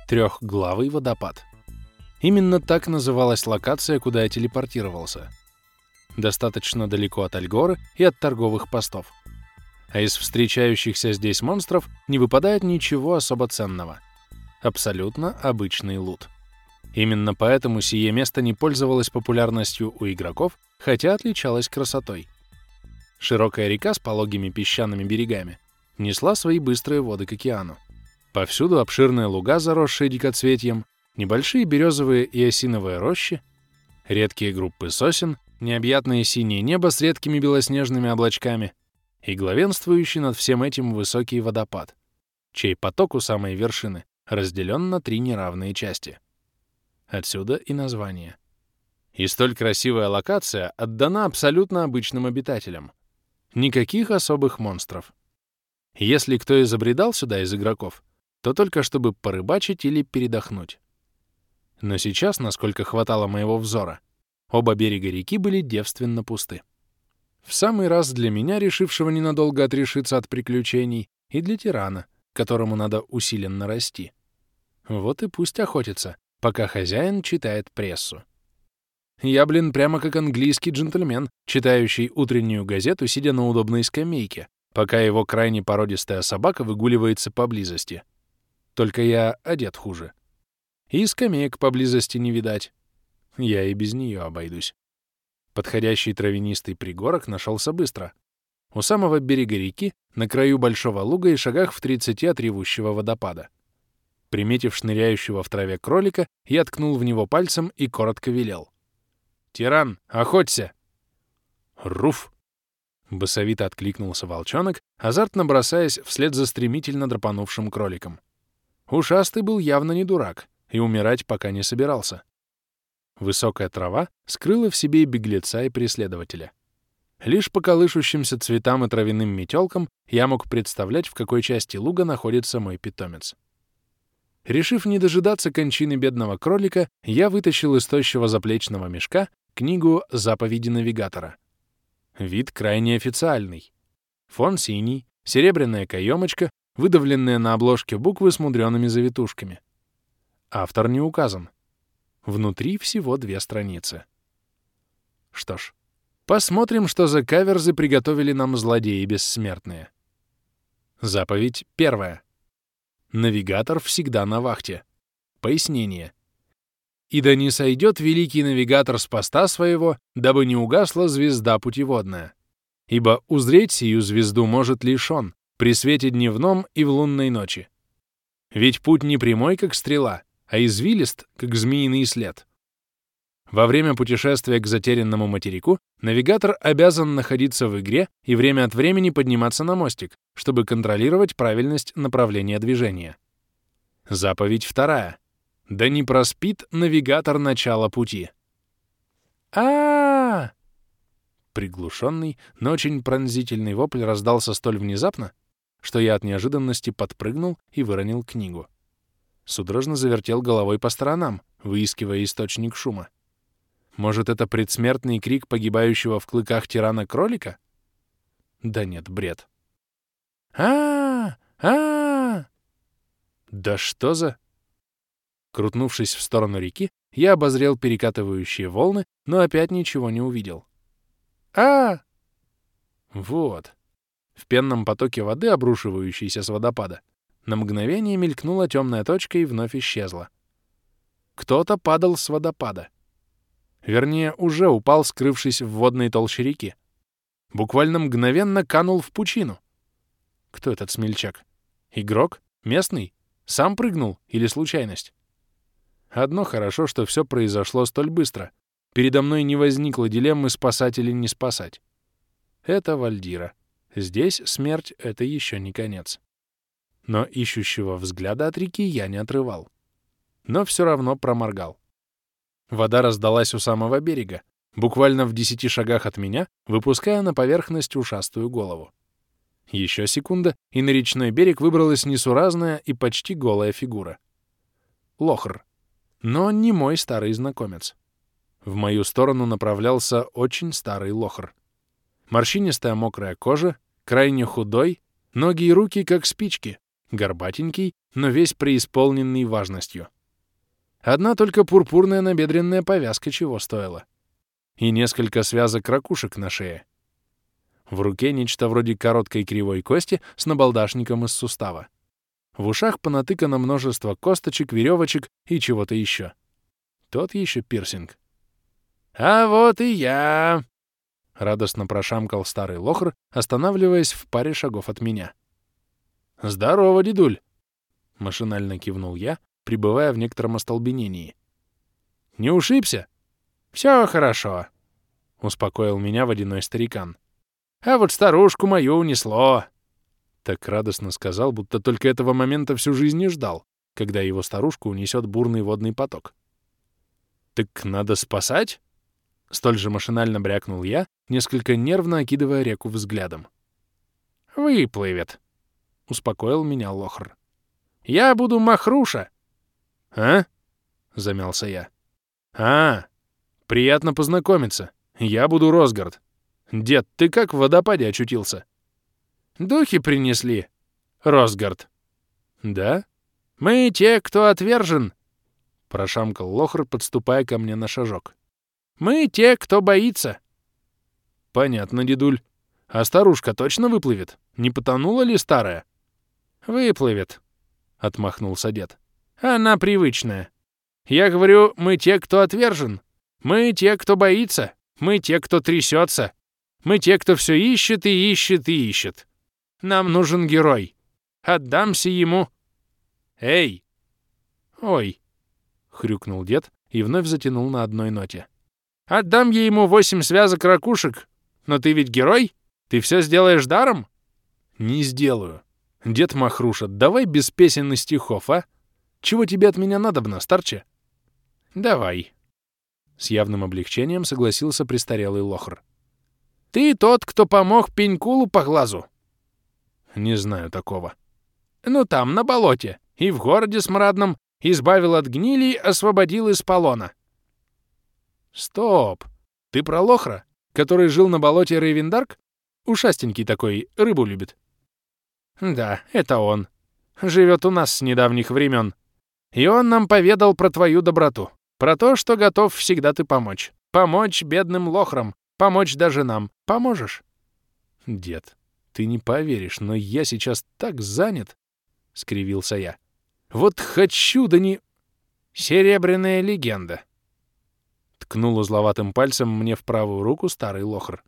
Трехглавый водопад. Именно так называлась локация, куда я телепортировался. Достаточно далеко от Альгоры и от торговых постов. А из встречающихся здесь монстров не выпадает ничего особо ценного. Абсолютно обычный лут. Именно поэтому сие место не пользовалось популярностью у игроков, хотя отличалось красотой. Широкая река с пологими песчаными берегами несла свои быстрые воды к океану. Повсюду обширные луга, заросшие дикоцветьем, небольшие березовые и осиновые рощи, редкие группы сосен, необъятное синее небо с редкими белоснежными облачками и главенствующий над всем этим высокий водопад, чей поток у самой вершины разделен на 3 неравные части. Отсюда и название. И столь красивая локация отдана абсолютно обычным обитателям. Никаких особых монстров. Если кто и забредал сюда из игроков, то только чтобы порыбачить или передохнуть. Но сейчас, насколько хватало моего взора, оба берега реки были девственно пусты. В самый раз для меня, решившего ненадолго отрешиться от приключений, и для тирана, которому надо усиленно расти. Вот и пусть охотится, пока хозяин читает прессу. Я, прямо как английский джентльмен, читающий утреннюю газету, сидя на удобной скамейке, пока его крайне породистая собака выгуливается поблизости. Только я одет хуже. И скамеек поблизости не видать. Я и без нее обойдусь. Подходящий травянистый пригорок нашелся быстро. У самого берега реки, на краю большого луга и шагах в 30 от ревущего водопада. Приметив шныряющего в траве кролика, я ткнул в него пальцем и коротко велел. «Тиран, охоться!» «Руф!» — басовито откликнулся волчонок, азартно бросаясь вслед за стремительно драпанувшим кроликом. Ушастый был явно не дурак и умирать пока не собирался. Высокая трава скрыла в себе и беглеца, и преследователя. Лишь по колышущимся цветам и травяным метелкам я мог представлять, в какой части луга находится мой питомец. Решив не дожидаться кончины бедного кролика, я вытащил из тощего заплечного мешка книгу «Заповеди навигатора». Вид крайне официальный. Фон синий, серебряная каемочка, выдавленные на обложке буквы с мудреными завитушками. Автор не указан. Внутри всего 2 страницы. Что ж, посмотрим, что за каверзы приготовили нам злодеи бессмертные. Заповедь 1. Навигатор всегда на вахте. Пояснение. «И да не сойдет великий навигатор с поста своего, дабы не угасла звезда путеводная. Ибо узреть сию звезду может лишь он, при свете дневном и в лунной ночи. Ведь путь не прямой, как стрела, а извилист, как змеиный след. Во время путешествия к затерянному материку навигатор обязан находиться в игре и время от времени подниматься на мостик, чтобы контролировать правильность направления движения. Заповедь 2. Да не проспит навигатор начало пути». А-а-а! Приглушенный, но очень пронзительный вопль раздался столь внезапно, что я от неожиданности подпрыгнул и выронил книгу. Судорожно завертел головой по сторонам, выискивая источник шума. Может, это предсмертный крик погибающего в клыках тирана-кролика? Да нет, бред. А-а-а! Да что за... Крутнувшись в сторону реки, я обозрел перекатывающие волны, но опять ничего не увидел. Вот. В пенном потоке воды, обрушивающейся с водопада, на мгновение мелькнула темная точка и вновь исчезла. Кто-то падал с водопада. Вернее, уже упал, скрывшись в водной толще реки. Буквально мгновенно канул в пучину. Кто этот смельчак? Игрок? Местный? Сам прыгнул или случайность? Одно хорошо, что все произошло столь быстро. Передо мной не возникло дилеммы спасать или не спасать. Это Вальдира. Здесь смерть — это еще не конец. Но ищущего взгляда от реки я не отрывал. Но все равно проморгал. Вода раздалась у самого берега, буквально в 10 шагах от меня, выпуская на поверхность ушастую голову. Еще секунда, и на речной берег выбралась несуразная и почти голая фигура. Лохр. Но не мой старый знакомец. В мою сторону направлялся очень старый лохр. Морщинистая мокрая кожа, крайне худой, ноги и руки как спички, горбатенький, но весь преисполненный важностью. Одна только пурпурная набедренная повязка чего стоила. И несколько связок ракушек на шее. В руке нечто вроде короткой кривой кости с набалдашником из сустава. В ушах понатыкано множество косточек, веревочек и чего-то еще. Тот еще пирсинг. «А вот и я!» — радостно прошамкал старый лохр, останавливаясь в паре шагов от меня. «Здорово, дедуль!» — машинально кивнул я, пребывая в некотором остолбенении. «Не ушибся?» «Все хорошо», — успокоил меня водяной старикан. «А вот старушку мою унесло!» Так радостно сказал, будто только этого момента всю жизнь не ждал, когда его старушку унесет бурный водный поток. «Так надо спасать?» Столь же машинально брякнул я, несколько нервно окидывая реку взглядом. «Выплывет», — успокоил меня лохр. «Я буду Махруша». «А?» — замялся я. «А, приятно познакомиться. Я буду Росгард. Дед, ты как в водопаде очутился?» «Духи принесли, Росгард». «Да? Мы те, кто отвержен», — прошамкал лохр, подступая ко мне на шажок. «Мы те, кто боится». «Понятно, дедуль. А старушка точно выплывет? Не потонула ли старая?» «Выплывет», — отмахнулся дед. «Она привычная. Я говорю, мы те, кто отвержен. Мы те, кто боится. Мы те, кто трясется. Мы те, кто все ищет и ищет и ищет. Нам нужен герой. Отдамся ему». «Эй!» «Ой!» — хрюкнул дед и вновь затянул на одной ноте. «Отдам я ему 8 связок ракушек. Но ты ведь герой? Ты все сделаешь даром?» «Не сделаю. Дед Махруша, давай без песен и стихов, а? Чего тебе от меня надобно, старче?» «Давай». С явным облегчением согласился престарелый лохр. «Ты тот, кто помог пенькулу по глазу?» «Не знаю такого». «Ну там, на болоте, и в городе смрадном, избавил от гнили, освободил из полона». «Стоп! Ты про лохра, который жил на болоте Рейвендарк? Ушастенький такой, рыбу любит». «Да, это он. Живет у нас с недавних времен. И он нам поведал про твою доброту, про то, что готов всегда ты помочь. Помочь бедным лохрам, помочь даже нам. Поможешь?» «Дед, ты не поверишь, но я сейчас так занят», — скривился я. «Вот хочу, да не...» «Серебряная легенда», — ткнул узловатым пальцем мне в правую руку старый лохр.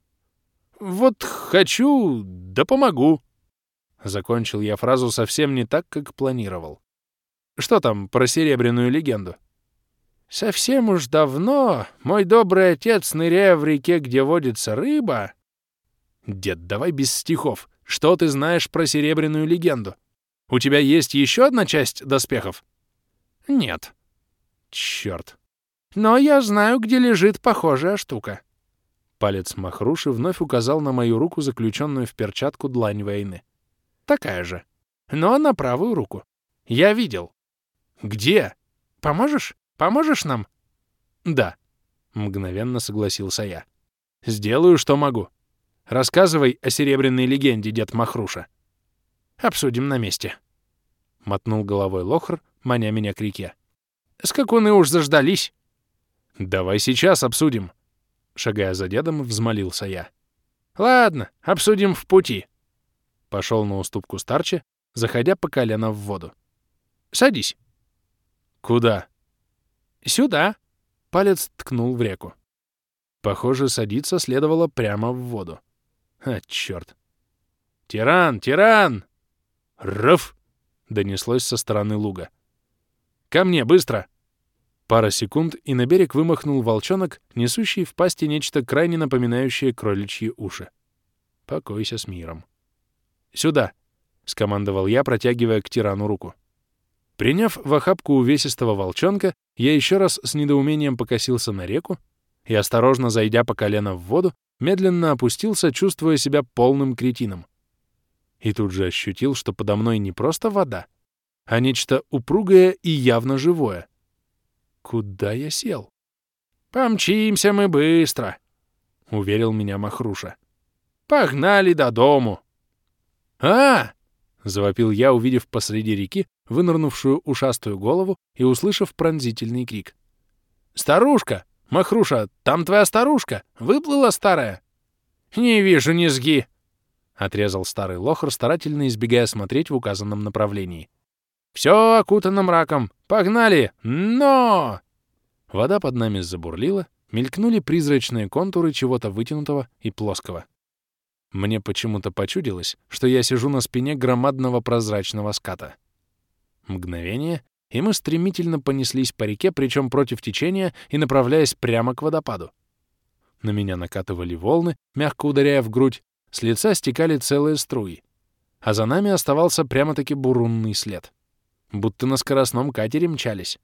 «Вот хочу, да помогу», — закончил я фразу совсем не так, как планировал. «Что там про серебряную легенду?» «Совсем уж давно мой добрый отец, ныряя в реке, где водится рыба...» «Дед, давай без стихов. Что ты знаешь про серебряную легенду? У тебя есть еще одна часть доспехов?» «Нет». «Черт». «Но я знаю, где лежит похожая штука». Палец Махруши вновь указал на мою руку, заключенную в перчатку длань войны. «Такая же. Но на правую руку. Я видел». «Где? Поможешь? Поможешь нам?» «Да», — мгновенно согласился я. «Сделаю, что могу. Рассказывай о серебряной легенде, дед Махруша». «Обсудим на месте», — мотнул головой лохр, маня меня к реке. «Скакуны уж заждались». «Давай сейчас обсудим», — шагая за дедом, взмолился я. «Ладно, обсудим в пути». Пошел на уступку старче, заходя по колено в воду. «Садись». «Куда?» «Сюда», — палец ткнул в реку. Похоже, садиться следовало прямо в воду. А, черт. «Тиран! Тиран!» «Рыф!» — донеслось со стороны луга. «Ко мне, быстро!» Пара секунд, и на берег вымахнул волчонок, несущий в пасти нечто крайне напоминающее кроличьи уши. «Покойся с миром». «Сюда!» — скомандовал я, протягивая к тирану руку. Приняв в охапку увесистого волчонка, я еще раз с недоумением покосился на реку и, осторожно зайдя по колено в воду, медленно опустился, чувствуя себя полным кретином. И тут же ощутил, что подо мной не просто вода, а нечто упругое и явно живое. Куда я сел? «Помчимся мы быстро», — уверил меня Махруша. «Погнали до дому». «А!» — — завопил я, увидев посреди реки вынырнувшую ушастую голову и услышав пронзительный крик. «Старушка! Махруша, там твоя старушка! Выплыла старая!» «Не вижу низги!» — отрезал старый лохр, старательно избегая смотреть в указанном направлении. «Все окутано мраком! Погнали! Но!» Вода под нами забурлила, мелькнули призрачные контуры чего-то вытянутого и плоского. Мне почему-то почудилось, что я сижу на спине громадного прозрачного ската. Мгновение, и мы стремительно понеслись по реке, причем против течения и направляясь прямо к водопаду. На меня накатывали волны, мягко ударяя в грудь, с лица стекали целые струи, а за нами оставался прямо-таки бурунный след. Будто на скоростном катере мчались.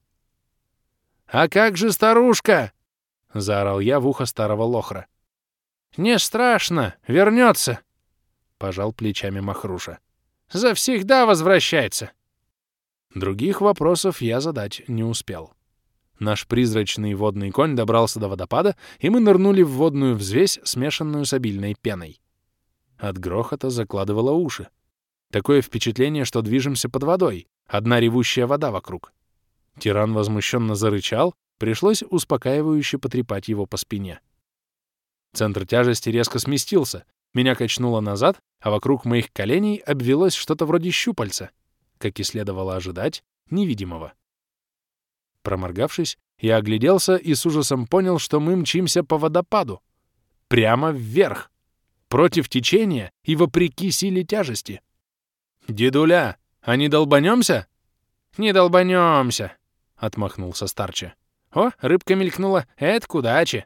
«А как же старушка?» — заорал я в ухо старого лохра. «Не страшно, вернется!» — пожал плечами Махруша. «Завсегда возвращается!» Других вопросов я задать не успел. Наш призрачный водный конь добрался до водопада, и мы нырнули в водную взвесь, смешанную с обильной пеной. От грохота закладывало уши. Такое впечатление, что движемся под водой, одна ревущая вода вокруг. Тиран возмущенно зарычал, пришлось успокаивающе потрепать его по спине. Центр тяжести резко сместился, меня качнуло назад, а вокруг моих коленей обвелось что-то вроде щупальца, как и следовало ожидать, невидимого. Проморгавшись, я огляделся и с ужасом понял, что мы мчимся по водопаду. Прямо вверх, против течения и вопреки силе тяжести. «Дедуля, а не долбанемся?» «Не долбанемся», — отмахнулся старче. «О, рыбка мелькнула, это к удаче».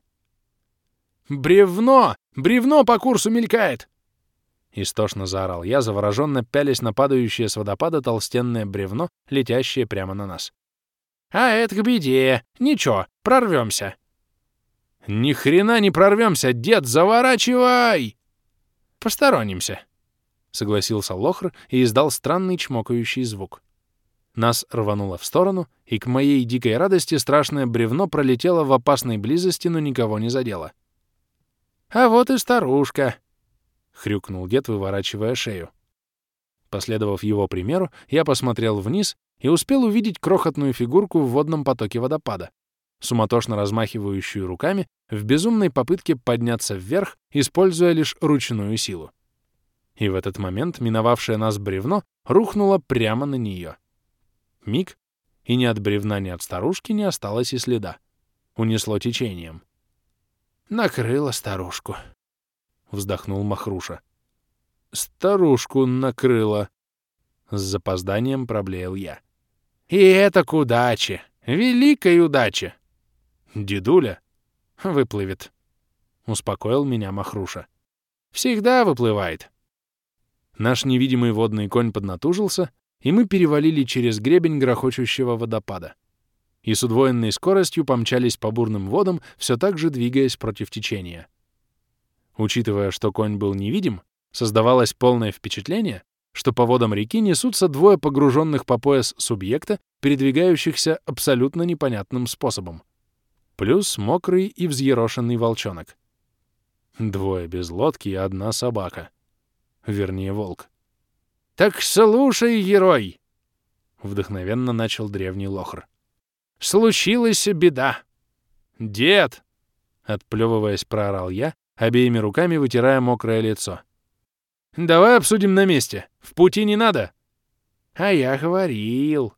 «Бревно! Бревно по курсу мелькает!» Истошно заорал я, завороженно пялясь на падающее с водопада толстенное бревно, летящее прямо на нас. «А это к беде! Ничего, прорвемся!» «Ни хрена не прорвемся, дед, заворачивай!» «Посторонимся!» — согласился лохр и издал странный чмокающий звук. Нас рвануло в сторону, и к моей дикой радости страшное бревно пролетело в опасной близости, но никого не задело. «А вот и старушка!» — хрюкнул дед, выворачивая шею. Последовав его примеру, я посмотрел вниз и успел увидеть крохотную фигурку в водном потоке водопада, суматошно размахивающую руками в безумной попытке подняться вверх, используя лишь ручную силу. И в этот момент миновавшее нас бревно рухнуло прямо на нее. Миг, и ни от бревна, ни от старушки не осталось и следа. Унесло течением. «Накрыло старушку», — вздохнул Махруша. «Старушку накрыло», — с запозданием проблеял я. «И это к удаче, великой удаче!» «Дедуля выплывет», — успокоил меня Махруша. «Всегда выплывает». Наш невидимый водный конь поднатужился, и мы перевалили через гребень грохочущего водопада. И с удвоенной скоростью помчались по бурным водам, все так же двигаясь против течения. Учитывая, что конь был невидим, создавалось полное впечатление, что по водам реки несутся двое погруженных по пояс субъекта, передвигающихся абсолютно непонятным способом. Плюс мокрый и взъерошенный волчонок. Двое без лодки и одна собака. Вернее, волк. «Так слушай, герой!» — вдохновенно начал древний лохр. «Случилась беда!» «Дед!» — отплевываясь, проорал я, обеими руками вытирая мокрое лицо. «Давай обсудим на месте. В пути не надо». «А я говорил».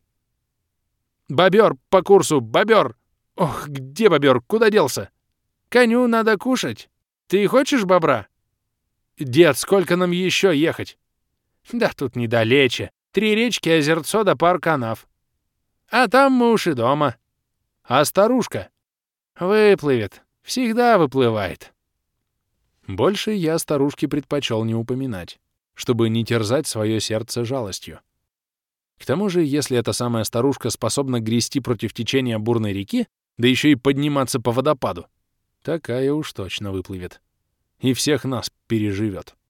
«Бобер по курсу, бобер! Ох, где бобер? Куда делся?» «Коню надо кушать. Ты хочешь бобра?» «Дед, сколько нам еще ехать?» «Да тут недалече. 3 речки, озерцо да пар канав. А там мы уж и дома. А старушка?» «Выплывет. Всегда выплывает». Больше я старушке предпочел не упоминать, чтобы не терзать свое сердце жалостью. К тому же, если эта самая старушка способна грести против течения бурной реки, да еще и подниматься по водопаду, такая уж точно выплывет. И всех нас переживет.